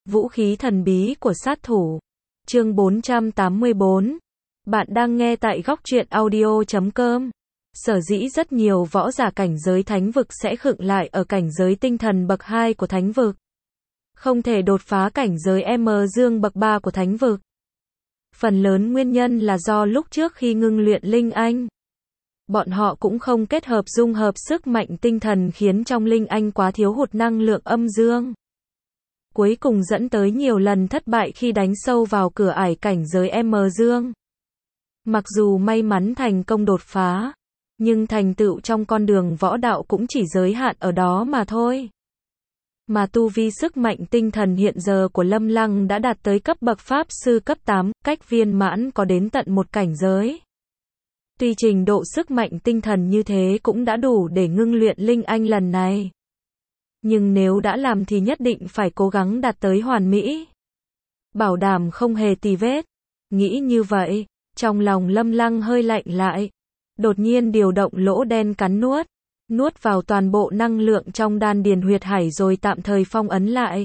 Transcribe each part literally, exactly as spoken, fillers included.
Vũ khí thần bí của sát thủ. Chương bốn trăm tám mươi bốn. Bạn đang nghe tại góc truyện audio chấm com. Sở dĩ rất nhiều võ giả cảnh giới thánh vực sẽ khựng lại ở cảnh giới tinh thần bậc hai của thánh vực. Không thể đột phá cảnh giới M dương bậc ba của thánh vực. Phần lớn nguyên nhân là do lúc trước khi ngưng luyện linh anh, bọn họ cũng không kết hợp dung hợp sức mạnh tinh thần khiến trong linh anh quá thiếu hụt năng lượng âm dương. Cuối cùng dẫn tới nhiều lần thất bại khi đánh sâu vào cửa ải cảnh giới M dương. Mặc dù may mắn thành công đột phá, nhưng thành tựu trong con đường võ đạo cũng chỉ giới hạn ở đó mà thôi. Mà tu vi sức mạnh tinh thần hiện giờ của Lâm Lăng đã đạt tới cấp bậc pháp sư cấp tám, cách viên mãn có đến tận một cảnh giới. Tuy trình độ sức mạnh tinh thần như thế cũng đã đủ để ngưng luyện linh anh lần này. Nhưng nếu đã làm thì nhất định phải cố gắng đạt tới hoàn mỹ. Bảo đảm không hề tì vết. Nghĩ như vậy, trong lòng Lâm Lăng hơi lạnh lại. Đột nhiên điều động lỗ đen cắn nuốt. Nuốt vào toàn bộ năng lượng trong đan điền huyệt hải rồi tạm thời phong ấn lại.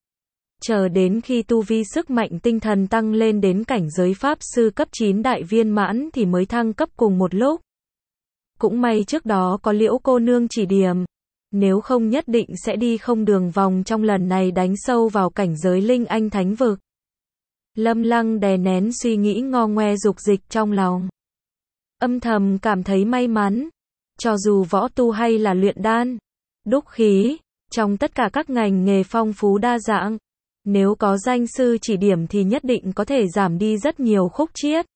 Chờ đến khi tu vi sức mạnh tinh thần tăng lên đến cảnh giới pháp sư cấp chín đại viên mãn thì mới thăng cấp cùng một lúc. Cũng may trước đó có Liễu cô nương chỉ điểm. Nếu không nhất định sẽ đi không đường vòng trong lần này đánh sâu vào cảnh giới linh anh thánh vực. Lâm Lăng đè nén suy nghĩ ngo ngoe dục dịch trong lòng. Âm thầm cảm thấy may mắn. Cho dù võ tu hay là luyện đan, đúc khí, trong tất cả các ngành nghề phong phú đa dạng, nếu có danh sư chỉ điểm thì nhất định có thể giảm đi rất nhiều khúc chiết.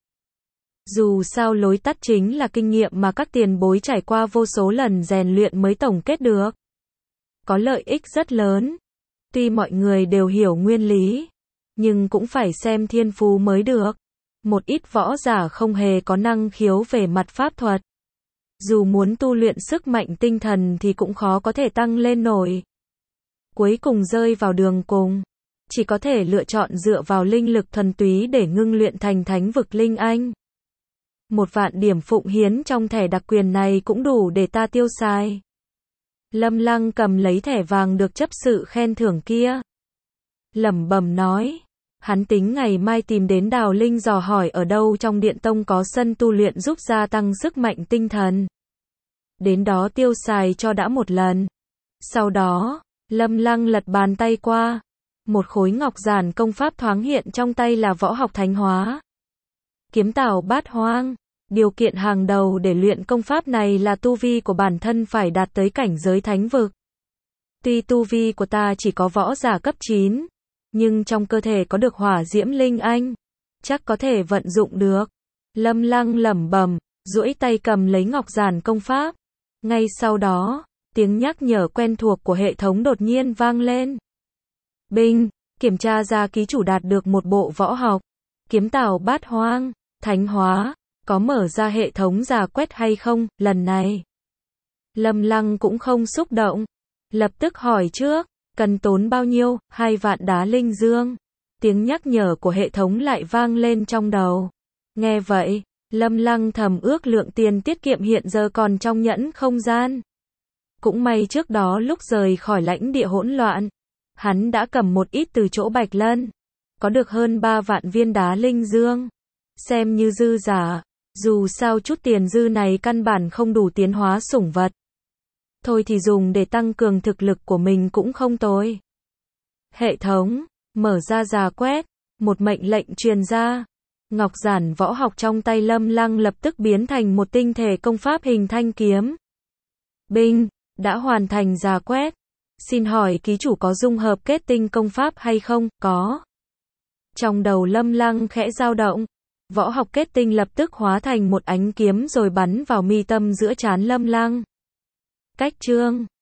Dù sao lối tắt chính là kinh nghiệm mà các tiền bối trải qua vô số lần rèn luyện mới tổng kết được. Có lợi ích rất lớn. Tuy mọi người đều hiểu nguyên lý, nhưng cũng phải xem thiên phú mới được. Một ít võ giả không hề có năng khiếu về mặt pháp thuật. Dù muốn tu luyện sức mạnh tinh thần thì cũng khó có thể tăng lên nổi. Cuối cùng rơi vào đường cùng. Chỉ có thể lựa chọn dựa vào linh lực thuần túy để ngưng luyện thành thánh vực linh anh. Một vạn điểm phụng hiến trong thẻ đặc quyền này cũng đủ để ta tiêu xài. Lâm Lăng cầm lấy thẻ vàng được chấp sự khen thưởng kia. Lẩm bẩm nói. Hắn tính ngày mai tìm đến Đào Linh dò hỏi ở đâu trong Điện Tông có sân tu luyện giúp gia tăng sức mạnh tinh thần. Đến đó tiêu xài cho đã một lần. Sau đó, Lâm Lăng lật bàn tay qua. Một khối ngọc giản công pháp thoáng hiện trong tay là võ học thánh hóa. Kiếm tảo bát hoang. Điều kiện hàng đầu để luyện công pháp này là tu vi của bản thân phải đạt tới cảnh giới thánh vực. Tuy tu vi của ta chỉ có võ giả cấp chín, nhưng trong cơ thể có được hỏa diễm linh anh, chắc có thể vận dụng được. Lâm Lăng lẩm bẩm, duỗi tay cầm lấy ngọc giản công pháp. Ngay sau đó, tiếng nhắc nhở quen thuộc của hệ thống đột nhiên vang lên. Binh, kiểm tra ra ký chủ đạt được một bộ võ học. Kiếm tảo bát hoang, thánh hóa, có mở ra hệ thống rà quét hay không, lần này. Lâm Lăng cũng không xúc động. Lập tức hỏi trước. Cần tốn bao nhiêu? Hai vạn đá linh dương. Tiếng nhắc nhở của hệ thống lại vang lên trong đầu. Nghe vậy, Lâm Lăng thầm ước lượng tiền tiết kiệm hiện giờ còn trong nhẫn không gian. Cũng may trước đó lúc rời khỏi lãnh địa hỗn loạn, hắn đã cầm một ít từ chỗ Bạch Lân. Có được hơn ba vạn viên đá linh dương. Xem như dư giả. Dù sao chút tiền dư này căn bản không đủ tiến hóa sủng vật. Thôi thì dùng để tăng cường thực lực của mình cũng không tồi. Hệ thống, mở ra rà quét, một mệnh lệnh truyền ra. Ngọc giản võ học trong tay Lâm Lăng lập tức biến thành một tinh thể công pháp hình thanh kiếm. Binh, đã hoàn thành rà quét. Xin hỏi ký chủ có dung hợp kết tinh công pháp hay không? Có. Trong đầu Lâm Lăng khẽ dao động. Võ học kết tinh lập tức hóa thành một ánh kiếm rồi bắn vào mi tâm giữa trán Lâm Lăng. Cách chương